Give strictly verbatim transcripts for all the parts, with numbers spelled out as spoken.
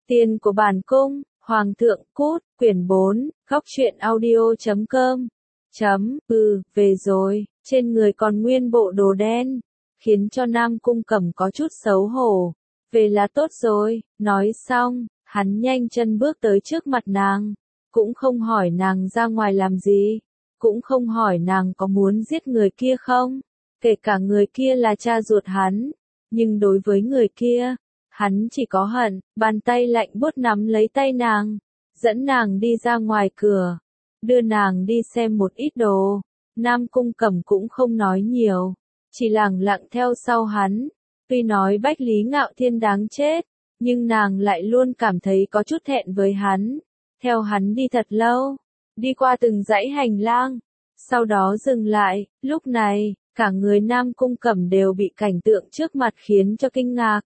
Tiền của bản cung, Hoàng thượng cút, quyển bốn, góc truyện audio chấm com. Chấm, ừ, về rồi, trên người còn nguyên bộ đồ đen, khiến cho Nam Cung Cẩm có chút xấu hổ. Về là tốt rồi, nói xong, hắn nhanh chân bước tới trước mặt nàng, cũng không hỏi nàng ra ngoài làm gì, cũng không hỏi nàng có muốn giết người kia không, kể cả người kia là cha ruột hắn, nhưng đối với người kia, hắn chỉ có hận, bàn tay lạnh buốt nắm lấy tay nàng, dẫn nàng đi ra ngoài cửa, đưa nàng đi xem một ít đồ. Nam Cung Cẩm cũng không nói nhiều, chỉ lẳng lặng theo sau hắn. Tuy nói Bách Lý Ngạo Thiên đáng chết, nhưng nàng lại luôn cảm thấy có chút thẹn với hắn. Theo hắn đi thật lâu, đi qua từng dãy hành lang, sau đó dừng lại. Lúc này, cả người Nam Cung Cẩm đều bị cảnh tượng trước mặt khiến cho kinh ngạc.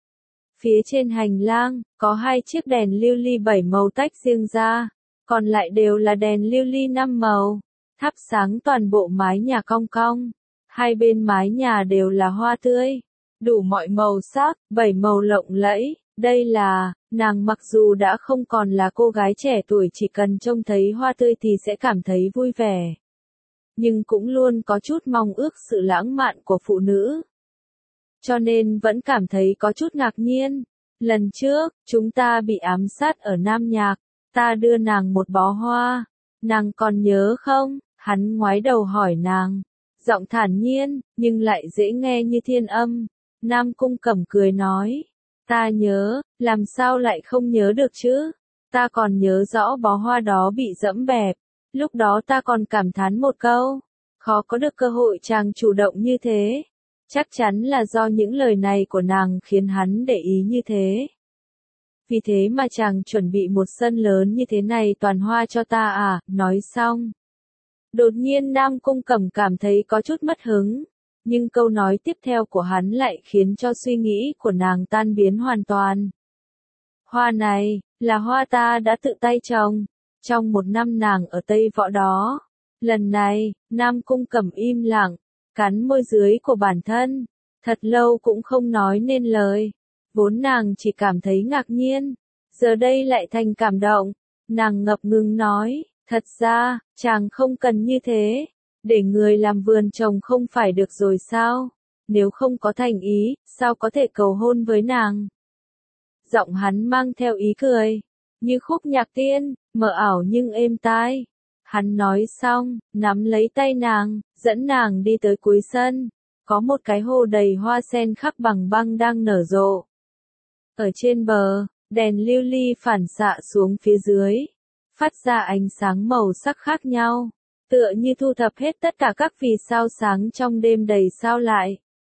Phía trên hành lang, có hai chiếc đèn lưu ly bảy màu tách riêng ra, còn lại đều là đèn lưu ly năm màu, thắp sáng toàn bộ mái nhà cong cong. Hai bên mái nhà đều là hoa tươi, đủ mọi màu sắc, bảy màu lộng lẫy. Đây là, nàng mặc dù đã không còn là cô gái trẻ tuổi, chỉ cần trông thấy hoa tươi thì sẽ cảm thấy vui vẻ, nhưng cũng luôn có chút mong ước sự lãng mạn của phụ nữ, cho nên vẫn cảm thấy có chút ngạc nhiên. Lần trước, chúng ta bị ám sát ở Nam Nhạc, ta đưa nàng một bó hoa, nàng còn nhớ không? Hắn ngoái đầu hỏi nàng, giọng thản nhiên, nhưng lại dễ nghe như thiên âm. Nam Cung Cẩm cười nói, ta nhớ, làm sao lại không nhớ được chứ? Ta còn nhớ rõ bó hoa đó bị dẫm bẹp, lúc đó ta còn cảm thán một câu, khó có được cơ hội chàng chủ động như thế. Chắc chắn là do những lời này của nàng khiến hắn để ý như thế. Vì thế mà chàng chuẩn bị một sân lớn như thế này toàn hoa cho ta à? Nói xong, đột nhiên Nam Cung Cẩm cảm thấy có chút mất hứng, nhưng câu nói tiếp theo của hắn lại khiến cho suy nghĩ của nàng tan biến hoàn toàn. Hoa này, là hoa ta đã tự tay trồng, trong một năm nàng ở Tây Võ đó. Lần này, Nam Cung Cẩm im lặng, cắn môi dưới của bản thân, thật lâu cũng không nói nên lời. Vốn nàng chỉ cảm thấy ngạc nhiên, giờ đây lại thành cảm động. Nàng ngập ngừng nói, thật ra, chàng không cần như thế, để người làm vườn trồng không phải được rồi sao? Nếu không có thành ý, sao có thể cầu hôn với nàng? Giọng hắn mang theo ý cười, như khúc nhạc tiên, mờ ảo nhưng êm tai. Hắn nói xong, nắm lấy tay nàng, dẫn nàng đi tới cuối sân. Có một cái hồ đầy hoa sen khắc bằng băng đang nở rộ. Ở trên bờ, đèn lưu ly phản xạ xuống phía dưới, phát ra ánh sáng màu sắc khác nhau, tựa như thu thập hết tất cả các vì sao sáng trong đêm đầy sao lại,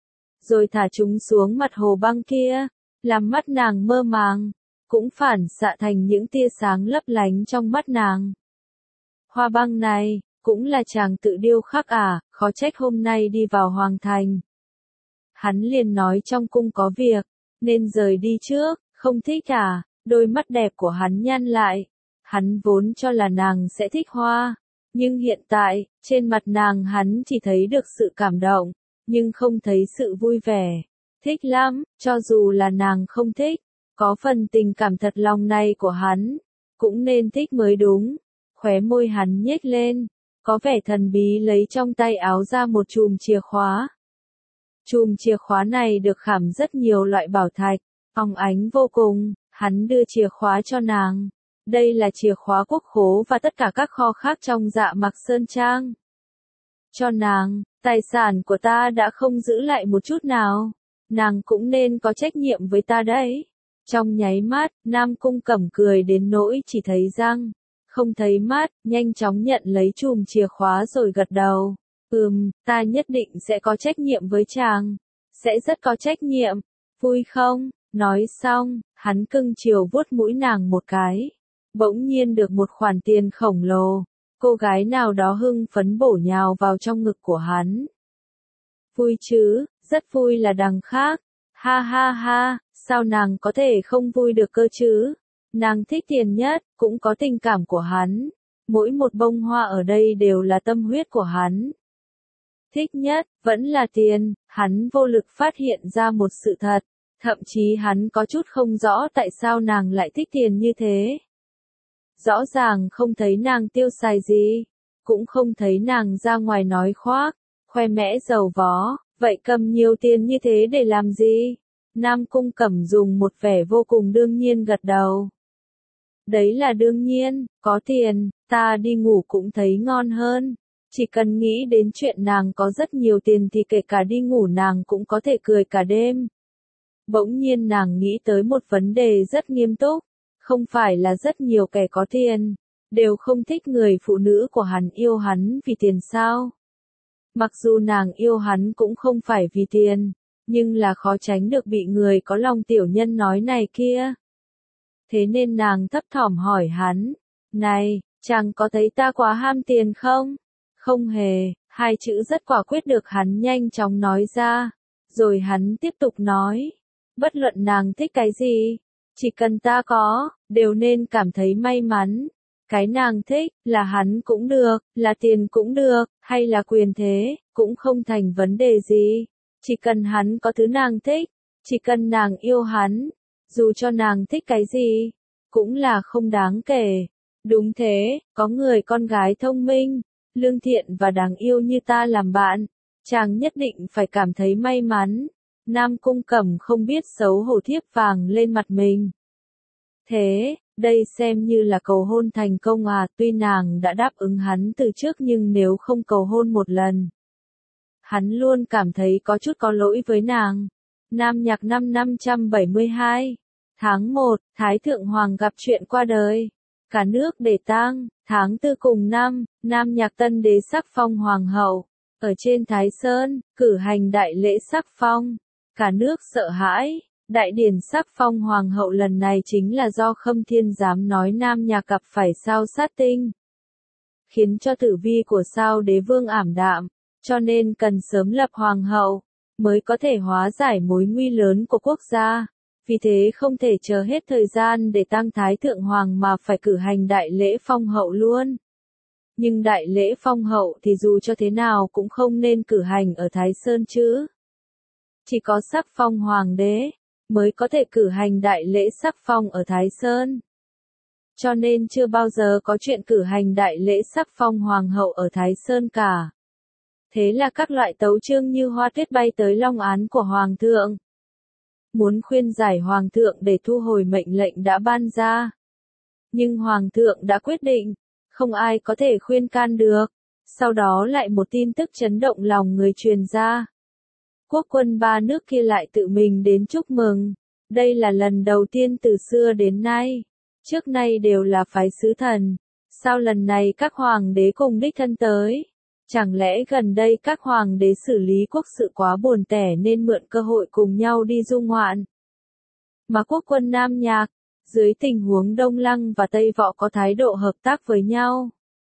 rồi thả chúng xuống mặt hồ băng kia, làm mắt nàng mơ màng, cũng phản xạ thành những tia sáng lấp lánh trong mắt nàng. Hoa băng này, cũng là chàng tự điêu khắc à? Khó trách hôm nay đi vào hoàng thành. Hắn liền nói trong cung có việc, nên rời đi trước. Không thích à? Đôi mắt đẹp của hắn nhăn lại. Hắn vốn cho là nàng sẽ thích hoa, nhưng hiện tại, trên mặt nàng hắn chỉ thấy được sự cảm động, nhưng không thấy sự vui vẻ. Thích lắm, cho dù là nàng không thích, có phần tình cảm thật lòng này của hắn, cũng nên thích mới đúng. Khóe môi hắn nhếch lên, có vẻ thần bí, lấy trong tay áo ra một chùm chìa khóa. Chùm chìa khóa này được khảm rất nhiều loại bảo thạch, óng ánh vô cùng. Hắn đưa chìa khóa cho nàng. Đây là chìa khóa quốc khố và tất cả các kho khác trong Dạ Mạc Sơn Trang. Cho nàng, tài sản của ta đã không giữ lại một chút nào. Nàng cũng nên có trách nhiệm với ta đấy. Trong nháy mắt, Nam Cung Cẩm cười đến nỗi chỉ thấy răng, không thấy mắt, nhanh chóng nhận lấy chùm chìa khóa rồi gật đầu. Ừm, ta nhất định sẽ có trách nhiệm với chàng. Sẽ rất có trách nhiệm. Vui không? Nói xong, hắn cưng chiều vuốt mũi nàng một cái. Bỗng nhiên được một khoản tiền khổng lồ. Cô gái nào đó hưng phấn bổ nhào vào trong ngực của hắn. Vui chứ, rất vui là đằng khác. Ha ha ha, sao nàng có thể không vui được cơ chứ? Nàng thích tiền nhất, cũng có tình cảm của hắn. Mỗi một bông hoa ở đây đều là tâm huyết của hắn. Thích nhất, vẫn là tiền. Hắn vô lực phát hiện ra một sự thật. Thậm chí hắn có chút không rõ tại sao nàng lại thích tiền như thế. Rõ ràng không thấy nàng tiêu xài gì, cũng không thấy nàng ra ngoài nói khoác, khoe mẽ giàu vó, vậy cầm nhiều tiền như thế để làm gì? Nam Cung Cẩm dùng một vẻ vô cùng đương nhiên gật đầu. Đấy là đương nhiên, có tiền, ta đi ngủ cũng thấy ngon hơn. Chỉ cần nghĩ đến chuyện nàng có rất nhiều tiền thì kể cả đi ngủ nàng cũng có thể cười cả đêm. Bỗng nhiên nàng nghĩ tới một vấn đề rất nghiêm túc, không phải là rất nhiều kẻ có tiền, đều không thích người phụ nữ của hắn yêu hắn vì tiền sao? Mặc dù nàng yêu hắn cũng không phải vì tiền, nhưng là khó tránh được bị người có lòng tiểu nhân nói này kia. Thế nên nàng thấp thỏm hỏi hắn, này, chàng có thấy ta quá ham tiền không? Không hề, hai chữ rất quả quyết được hắn nhanh chóng nói ra, rồi hắn tiếp tục nói, bất luận nàng thích cái gì, chỉ cần ta có, đều nên cảm thấy may mắn. Cái nàng thích, là hắn cũng được, là tiền cũng được, hay là quyền thế, cũng không thành vấn đề gì. Chỉ cần hắn có thứ nàng thích, chỉ cần nàng yêu hắn, dù cho nàng thích cái gì, cũng là không đáng kể. Đúng thế, có người con gái thông minh, lương thiện và đáng yêu như ta làm bạn, chàng nhất định phải cảm thấy may mắn. Nam Cung Cẩm không biết xấu hổ thiếp vàng lên mặt mình. Thế, đây xem như là cầu hôn thành công à, tuy nàng đã đáp ứng hắn từ trước nhưng nếu không cầu hôn một lần. Hắn luôn cảm thấy có chút có lỗi với nàng. Nam Nhạc năm năm trăm bảy mươi hai, tháng một, Thái Thượng Hoàng gặp chuyện qua đời. Cả nước để tang, tháng tư cùng năm, Nam Nhạc tân đế sắc phong hoàng hậu. Ở trên Thái Sơn, cử hành đại lễ sắc phong. Cả nước sợ hãi. Đại điển sắc phong hoàng hậu lần này chính là do Khâm Thiên Giám nói Nam Nhạc gặp phải sao sát tinh, khiến cho tử vi của sao đế vương ảm đạm, cho nên cần sớm lập hoàng hậu, mới có thể hóa giải mối nguy lớn của quốc gia. Vì thế không thể chờ hết thời gian để tang Thái Thượng Hoàng mà phải cử hành đại lễ phong hậu luôn. Nhưng đại lễ phong hậu thì dù cho thế nào cũng không nên cử hành ở Thái Sơn chứ. Chỉ có sắc phong hoàng đế mới có thể cử hành đại lễ sắc phong ở Thái Sơn. Cho nên chưa bao giờ có chuyện cử hành đại lễ sắc phong hoàng hậu ở Thái Sơn cả. Thế là các loại tấu chương như hoa tuyết bay tới long án của hoàng thượng. Muốn khuyên giải hoàng thượng để thu hồi mệnh lệnh đã ban ra. Nhưng hoàng thượng đã quyết định, không ai có thể khuyên can được. Sau đó lại một tin tức chấn động lòng người truyền ra. Quốc quân ba nước kia lại tự mình đến chúc mừng. Đây là lần đầu tiên từ xưa đến nay. Trước nay đều là phái sứ thần. Sao lần này các hoàng đế cùng đích thân tới? Chẳng lẽ gần đây các hoàng đế xử lý quốc sự quá buồn tẻ nên mượn cơ hội cùng nhau đi du ngoạn? Mà quốc quân Nam Nhạc, dưới tình huống Đông Lăng và Tây Võ có thái độ hợp tác với nhau.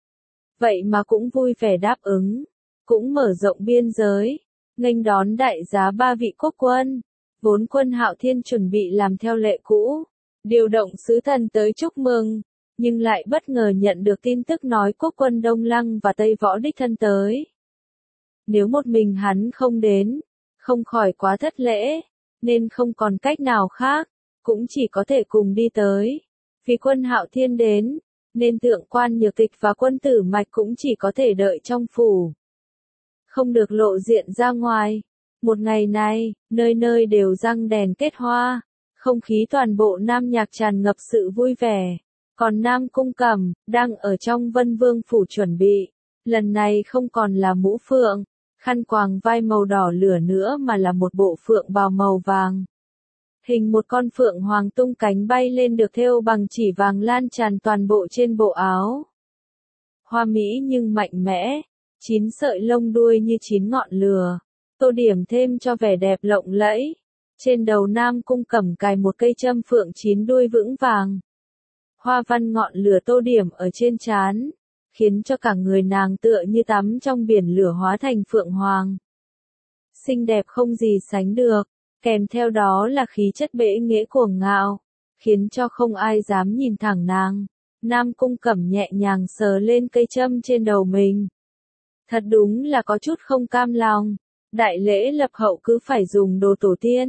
Vậy mà cũng vui vẻ đáp ứng, cũng mở rộng biên giới, nghênh đón đại giá ba vị quốc quân. Vốn quân Hạo Thiên chuẩn bị làm theo lệ cũ, điều động sứ thần tới chúc mừng, nhưng lại bất ngờ nhận được tin tức nói quốc quân Đông Lăng và Tây Võ đích thân tới. Nếu một mình hắn không đến, không khỏi quá thất lễ, nên không còn cách nào khác, cũng chỉ có thể cùng đi tới. Vì quân Hạo Thiên đến, nên thượng quan Nhược Tịch và quân Tử Mạch cũng chỉ có thể đợi trong phủ. Không được lộ diện ra ngoài. Một ngày này, nơi nơi đều răng đèn kết hoa, không khí toàn bộ Nam Nhạc tràn ngập sự vui vẻ. Còn Nam Cung Cẩm, đang ở trong Vân Vương phủ chuẩn bị, lần này không còn là mũ phượng, khăn quàng vai màu đỏ lửa nữa mà là một bộ phượng bào màu vàng. Hình một con phượng hoàng tung cánh bay lên được thêu bằng chỉ vàng lan tràn toàn bộ trên bộ áo. Hoa mỹ nhưng mạnh mẽ, chín sợi lông đuôi như chín ngọn lửa, tô điểm thêm cho vẻ đẹp lộng lẫy. Trên đầu Nam Cung Cẩm cài một cây châm phượng chín đuôi vững vàng. Hoa văn ngọn lửa tô điểm ở trên trán, khiến cho cả người nàng tựa như tắm trong biển lửa hóa thành phượng hoàng. Xinh đẹp không gì sánh được, kèm theo đó là khí chất bệ nghệ cuồng ngạo, khiến cho không ai dám nhìn thẳng nàng. Nam Cung Cẩm nhẹ nhàng sờ lên cây châm trên đầu mình. Thật đúng là có chút không cam lòng, đại lễ lập hậu cứ phải dùng đồ tổ tiên,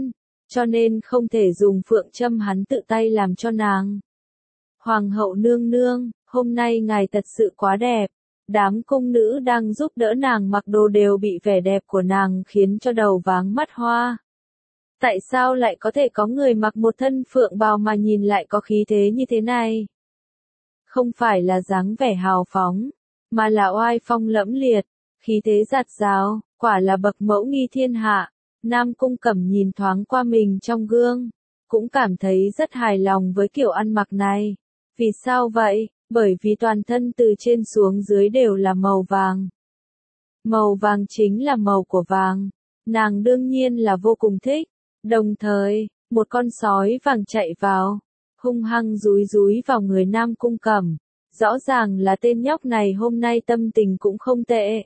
cho nên không thể dùng phượng châm hắn tự tay làm cho nàng. Hoàng hậu nương nương, hôm nay ngài thật sự quá đẹp. Đám cung nữ đang giúp đỡ nàng mặc đồ đều bị vẻ đẹp của nàng khiến cho đầu váng mắt hoa. Tại sao lại có thể có người mặc một thân phượng bào mà nhìn lại có khí thế như thế này? Không phải là dáng vẻ hào phóng, mà là oai phong lẫm liệt, khí thế giạt rào, quả là bậc mẫu nghi thiên hạ. Nam Cung Cẩm nhìn thoáng qua mình trong gương, cũng cảm thấy rất hài lòng với kiểu ăn mặc này. Vì sao vậy? Bởi vì toàn thân từ trên xuống dưới đều là màu vàng. Màu vàng chính là màu của vàng, nàng đương nhiên là vô cùng thích. Đồng thời, một con sói vàng chạy vào, hung hăng dúi dúi vào người Nam Cung Cẩm. Rõ ràng là tên nhóc này hôm nay tâm tình cũng không tệ.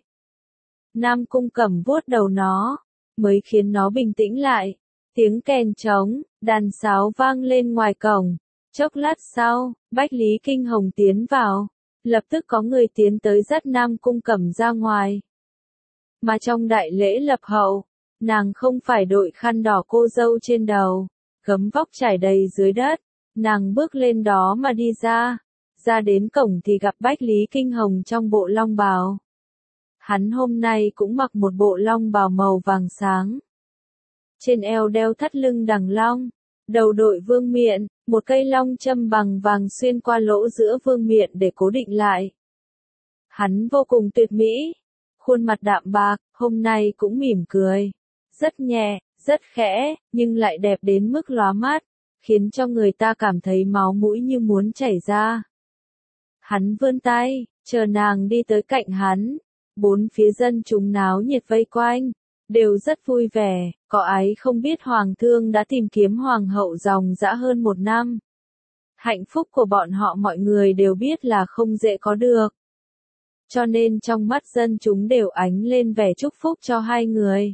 Nam Cung Cẩm vuốt đầu nó, mới khiến nó bình tĩnh lại. Tiếng kèn trống, đàn sáo vang lên ngoài cổng. Chốc lát sau, Bách Lý Kinh Hồng tiến vào. Lập tức có người tiến tới dắt Nam Cung Cẩm ra ngoài. Mà trong đại lễ lập hậu, nàng không phải đội khăn đỏ cô dâu trên đầu, gấm vóc trải đầy dưới đất. Nàng bước lên đó mà đi ra. Ra đến cổng thì gặp Bách Lý Kinh Hồng trong bộ long bào. Hắn hôm nay cũng mặc một bộ long bào màu vàng sáng. Trên eo đeo thắt lưng đằng long, đầu đội vương miện, một cây long châm bằng vàng xuyên qua lỗ giữa vương miện để cố định lại. Hắn vô cùng tuyệt mỹ, khuôn mặt đạm bạc, hôm nay cũng mỉm cười. Rất nhẹ, rất khẽ, nhưng lại đẹp đến mức lóa mắt, khiến cho người ta cảm thấy máu mũi như muốn chảy ra. Hắn vươn tay, chờ nàng đi tới cạnh hắn. Bốn phía dân chúng náo nhiệt vây quanh, đều rất vui vẻ, có ai không biết hoàng thương đã tìm kiếm hoàng hậu dòng dã hơn một năm. Hạnh phúc của bọn họ mọi người đều biết là không dễ có được. Cho nên trong mắt dân chúng đều ánh lên vẻ chúc phúc cho hai người.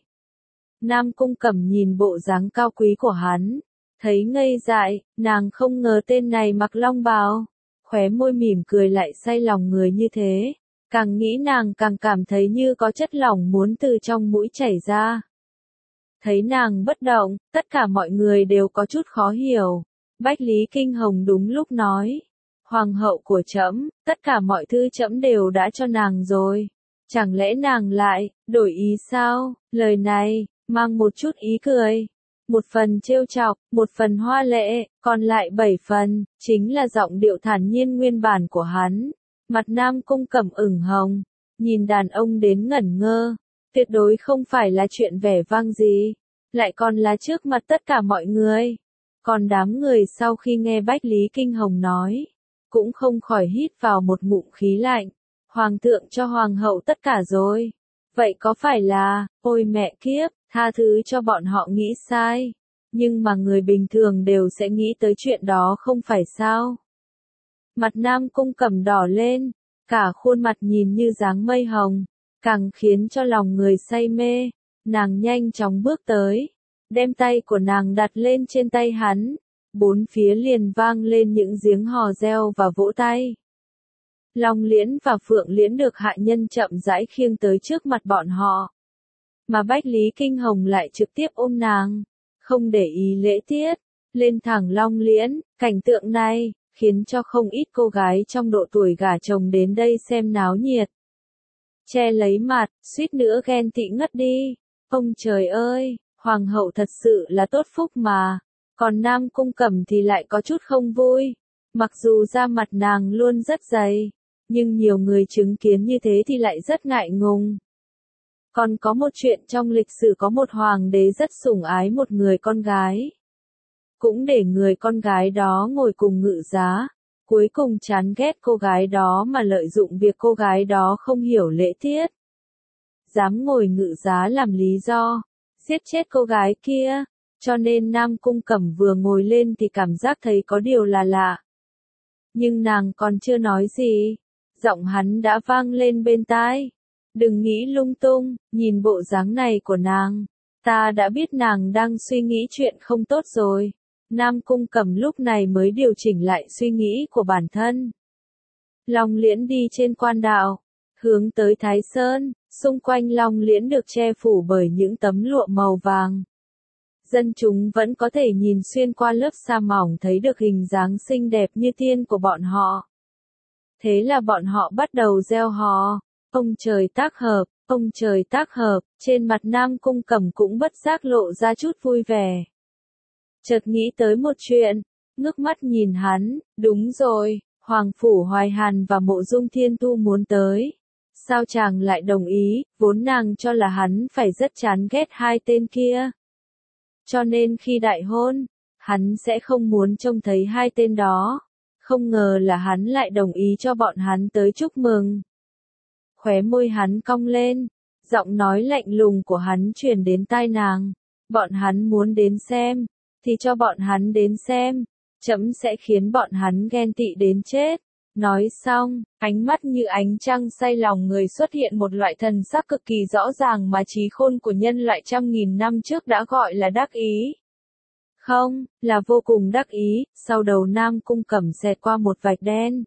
Nam Cung Cẩm nhìn bộ dáng cao quý của hắn, thấy ngây dại, nàng không ngờ tên này mặc long bào, khóe môi mỉm cười lại say lòng người như thế. Càng nghĩ nàng càng cảm thấy như có chất lỏng muốn từ trong mũi chảy ra. Thấy nàng bất động, tất cả mọi người đều có chút khó hiểu. Bách Lý Kinh Hồng đúng lúc nói. Hoàng hậu của trẫm, tất cả mọi thứ trẫm đều đã cho nàng rồi. Chẳng lẽ nàng lại, đổi ý sao? Lời này, mang một chút ý cười. Một phần trêu chọc, một phần hoa lệ, còn lại bảy phần, chính là giọng điệu thản nhiên nguyên bản của hắn. Mặt Nam Cung Cẩm ửng hồng, nhìn đàn ông đến ngẩn ngơ, tuyệt đối không phải là chuyện vẻ vang gì, lại còn là trước mặt tất cả mọi người. Còn đám người sau khi nghe Bách Lý Kinh Hồng nói, cũng không khỏi hít vào một ngụm khí lạnh. Hoàng thượng cho hoàng hậu tất cả rồi. Vậy có phải là, ôi mẹ kiếp, tha thứ cho bọn họ nghĩ sai. Nhưng mà người bình thường đều sẽ nghĩ tới chuyện đó không phải sao? Mặt Nam Cung Cẩm đỏ lên, cả khuôn mặt nhìn như dáng mây hồng, càng khiến cho lòng người say mê. Nàng nhanh chóng bước tới, đem tay của nàng đặt lên trên tay hắn, bốn phía liền vang lên những tiếng hò reo và vỗ tay. Long Liễn và Phượng Liễn được hạ nhân chậm rãi khiêng tới trước mặt bọn họ. Mà Bách Lý Kinh Hồng lại trực tiếp ôm nàng, không để ý lễ tiết, lên thẳng Long Liễn. Cảnh tượng này khiến cho không ít cô gái trong độ tuổi gả chồng đến đây xem náo nhiệt. Che lấy mặt, suýt nữa ghen tị ngất đi. Ông trời ơi, hoàng hậu thật sự là tốt phúc mà. Còn Nam Cung Cẩm thì lại có chút không vui. Mặc dù da mặt nàng luôn rất dày, nhưng nhiều người chứng kiến như thế thì lại rất ngại ngùng. Còn có một chuyện trong lịch sử có một hoàng đế rất sủng ái một người con gái. Cũng để người con gái đó ngồi cùng ngự giá, cuối cùng chán ghét cô gái đó mà lợi dụng việc cô gái đó không hiểu lễ tiết. Dám ngồi ngự giá làm lý do, giết chết cô gái kia, cho nên Nam Cung Cẩm vừa ngồi lên thì cảm giác thấy có điều là lạ. Nhưng nàng còn chưa nói gì, giọng hắn đã vang lên bên tai. Đừng nghĩ lung tung, nhìn bộ dáng này của nàng, ta đã biết nàng đang suy nghĩ chuyện không tốt rồi. Nam Cung Cẩm lúc này mới điều chỉnh lại suy nghĩ của bản thân. Long Liễn đi trên quan đạo, hướng tới Thái Sơn, xung quanh Long Liễn được che phủ bởi những tấm lụa màu vàng. Dân chúng vẫn có thể nhìn xuyên qua lớp sa mỏng thấy được hình dáng xinh đẹp như tiên của bọn họ. Thế là bọn họ bắt đầu reo hò, ông trời tác hợp, ông trời tác hợp, trên mặt Nam Cung Cẩm cũng bất giác lộ ra chút vui vẻ. Chợt nghĩ tới một chuyện, ngước mắt nhìn hắn, đúng rồi, Hoàng Phủ Hoài Hàn và Mộ Dung Thiên Tu muốn tới. Sao chàng lại đồng ý, vốn nàng cho là hắn phải rất chán ghét hai tên kia. Cho nên khi đại hôn, hắn sẽ không muốn trông thấy hai tên đó. Không ngờ là hắn lại đồng ý cho bọn hắn tới chúc mừng. Khóe môi hắn cong lên, giọng nói lạnh lùng của hắn truyền đến tai nàng. Bọn hắn muốn đến xem, thì cho bọn hắn đến xem, trẫm sẽ khiến bọn hắn ghen tị đến chết. Nói xong, ánh mắt như ánh trăng say lòng người xuất hiện một loại thần sắc cực kỳ rõ ràng mà trí khôn của nhân loại trăm nghìn năm trước đã gọi là đắc ý. Không, là vô cùng đắc ý, sau đầu Nam Cung Cẩm xẹt qua một vạch đen.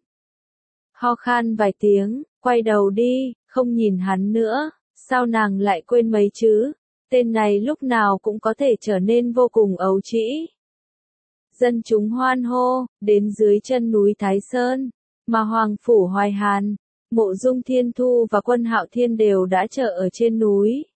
Ho khan vài tiếng, quay đầu đi, không nhìn hắn nữa, sao nàng lại quên mấy chứ, tên này lúc nào cũng có thể trở nên vô cùng ấu trĩ. Dân chúng hoan hô, đến dưới chân núi Thái Sơn, mà Hoàng Phủ Hoài Hàn, Mộ Dung Thiên Thu và Quân Hạo Thiên đều đã chờ ở trên núi.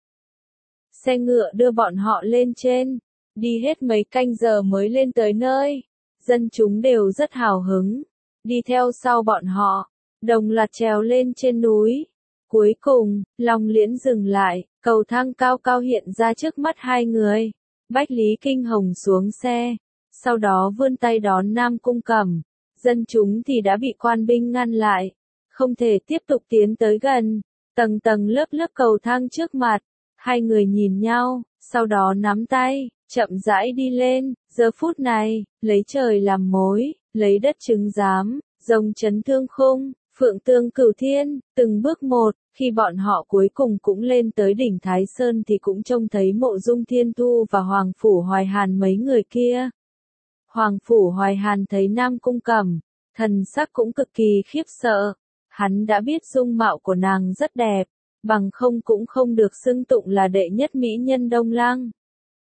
Xe ngựa đưa bọn họ lên trên, đi hết mấy canh giờ mới lên tới nơi, dân chúng đều rất hào hứng, đi theo sau bọn họ, đồng loạt trèo lên trên núi. Cuối cùng, Long Liễn dừng lại, cầu thang cao cao hiện ra trước mắt hai người. Bách Lý Kinh Hồng xuống xe, sau đó vươn tay đón Nam Cung Cẩm. Dân chúng thì đã bị quan binh ngăn lại, không thể tiếp tục tiến tới gần. Tầng tầng lớp lớp cầu thang trước mặt, hai người nhìn nhau, sau đó nắm tay, chậm rãi đi lên. Giờ phút này, lấy trời làm mối, lấy đất chứng giám, rồng chấn thương khung, phượng tương cửu thiên, từng bước một. Khi bọn họ cuối cùng cũng lên tới đỉnh Thái Sơn thì cũng trông thấy Mộ Dung Thiên Thu và Hoàng Phủ Hoài Hàn mấy người kia. Hoàng Phủ Hoài Hàn thấy Nam Cung Cẩm, thần sắc cũng cực kỳ khiếp sợ. Hắn đã biết dung mạo của nàng rất đẹp, bằng không cũng không được xưng tụng là đệ nhất mỹ nhân Đông Lăng.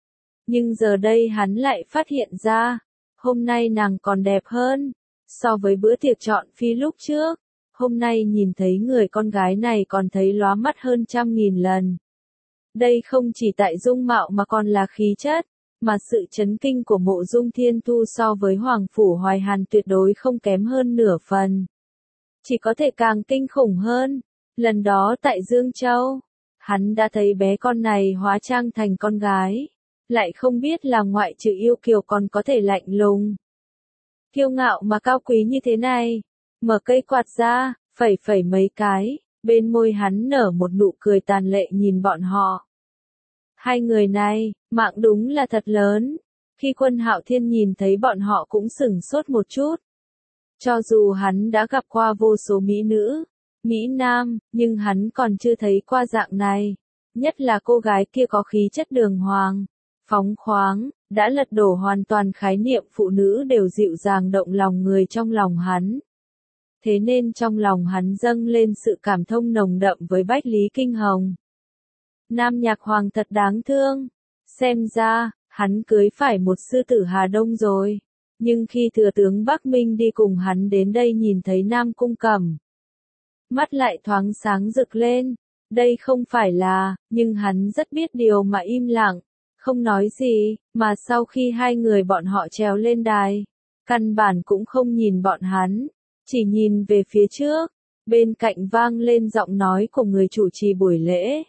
Nhưng giờ đây hắn lại phát hiện ra, hôm nay nàng còn đẹp hơn, so với bữa tiệc chọn phi lúc trước. Hôm nay nhìn thấy người con gái này còn thấy lóa mắt hơn trăm nghìn lần. Đây không chỉ tại dung mạo mà còn là khí chất, mà sự chấn kinh của Mộ Dung Thiên Thu so với Hoàng Phủ Hoài Hàn tuyệt đối không kém hơn nửa phần. Chỉ có thể càng kinh khủng hơn. Lần đó tại Dương Châu, hắn đã thấy bé con này hóa trang thành con gái, lại không biết là ngoại trừ yêu kiều còn có thể lạnh lùng, kiêu ngạo mà cao quý như thế này. Mở cây quạt ra, phẩy phẩy mấy cái, bên môi hắn nở một nụ cười tàn lệ nhìn bọn họ. Hai người này, mạng đúng là thật lớn. Khi Quân Hạo Thiên nhìn thấy bọn họ cũng sửng sốt một chút. Cho dù hắn đã gặp qua vô số mỹ nữ, mỹ nam, nhưng hắn còn chưa thấy qua dạng này. Nhất là cô gái kia có khí chất đường hoàng, phóng khoáng, đã lật đổ hoàn toàn khái niệm phụ nữ đều dịu dàng động lòng người trong lòng hắn. Thế nên trong lòng hắn dâng lên sự cảm thông nồng đậm với Bách Lý Kinh Hồng. Nam Nhạc Hoàng thật đáng thương. Xem ra, hắn cưới phải một sư tử Hà Đông rồi. Nhưng khi thừa tướng Bắc Minh đi cùng hắn đến đây nhìn thấy Nam Cung Cẩm, mắt lại thoáng sáng rực lên. Đây không phải là, nhưng hắn rất biết điều mà im lặng, không nói gì, mà sau khi hai người bọn họ trèo lên đài, căn bản cũng không nhìn bọn hắn. Chỉ nhìn về phía trước, bên cạnh vang lên giọng nói của người chủ trì buổi lễ.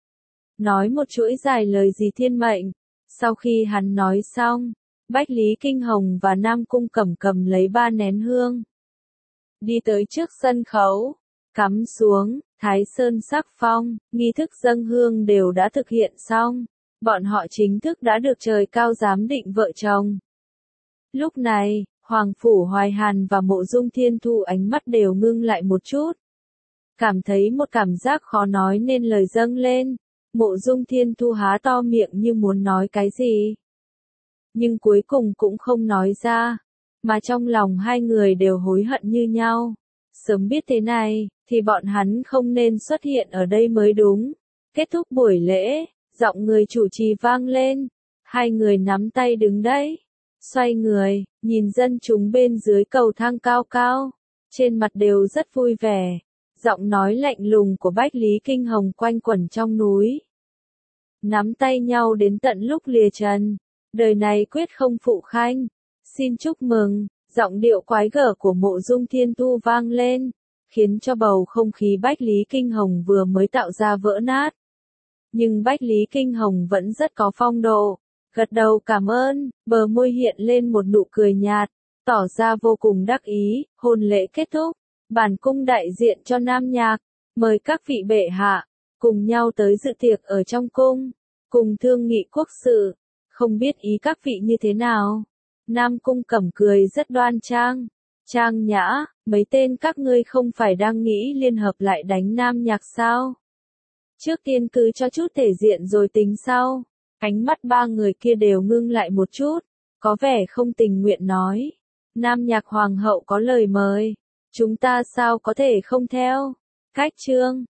Nói một chuỗi dài lời gì thiên mệnh. Sau khi hắn nói xong, Bách Lý Kinh Hồng và Nam Cung Cẩm cầm lấy ba nén hương, đi tới trước sân khấu, cắm xuống. Thái Sơn sắc phong, nghi thức dâng hương đều đã thực hiện xong. Bọn họ chính thức đã được trời cao giám định vợ chồng. Lúc này, Hoàng Phủ Hoài Hàn và Mộ Dung Thiên Thu ánh mắt đều ngưng lại một chút. Cảm thấy một cảm giác khó nói nên lời dâng lên. Mộ Dung Thiên Thu há to miệng như muốn nói cái gì, nhưng cuối cùng cũng không nói ra, mà trong lòng hai người đều hối hận như nhau. Sớm biết thế này, thì bọn hắn không nên xuất hiện ở đây mới đúng. Kết thúc buổi lễ, giọng người chủ trì vang lên. Hai người nắm tay đứng đấy, xoay người, nhìn dân chúng bên dưới cầu thang cao cao, trên mặt đều rất vui vẻ. Giọng nói lạnh lùng của Bách Lý Kinh Hồng quanh quẩn trong núi. Nắm tay nhau đến tận lúc lìa trần, đời này quyết không phụ khanh. Xin chúc mừng, giọng điệu quái gở của Mộ Dung Thiên Thu vang lên, khiến cho bầu không khí Bách Lý Kinh Hồng vừa mới tạo ra vỡ nát. Nhưng Bách Lý Kinh Hồng vẫn rất có phong độ, gật đầu cảm ơn, bờ môi hiện lên một nụ cười nhạt, tỏ ra vô cùng đắc ý. Hôn lễ kết thúc, bản cung đại diện cho Nam Nhạc, mời các vị bệ hạ, cùng nhau tới dự tiệc ở trong cung, cùng thương nghị quốc sự, không biết ý các vị như thế nào. Nam Cung Cẩm cười rất đoan trang, trang nhã, mấy tên các ngươi không phải đang nghĩ liên hợp lại đánh Nam Nhạc sao? Trước tiên cứ cho chút thể diện rồi tính sau. Ánh mắt ba người kia đều ngưng lại một chút, có vẻ không tình nguyện nói. Nam Nhạc Hoàng hậu có lời mời, chúng ta sao có thể không theo? Cách trương.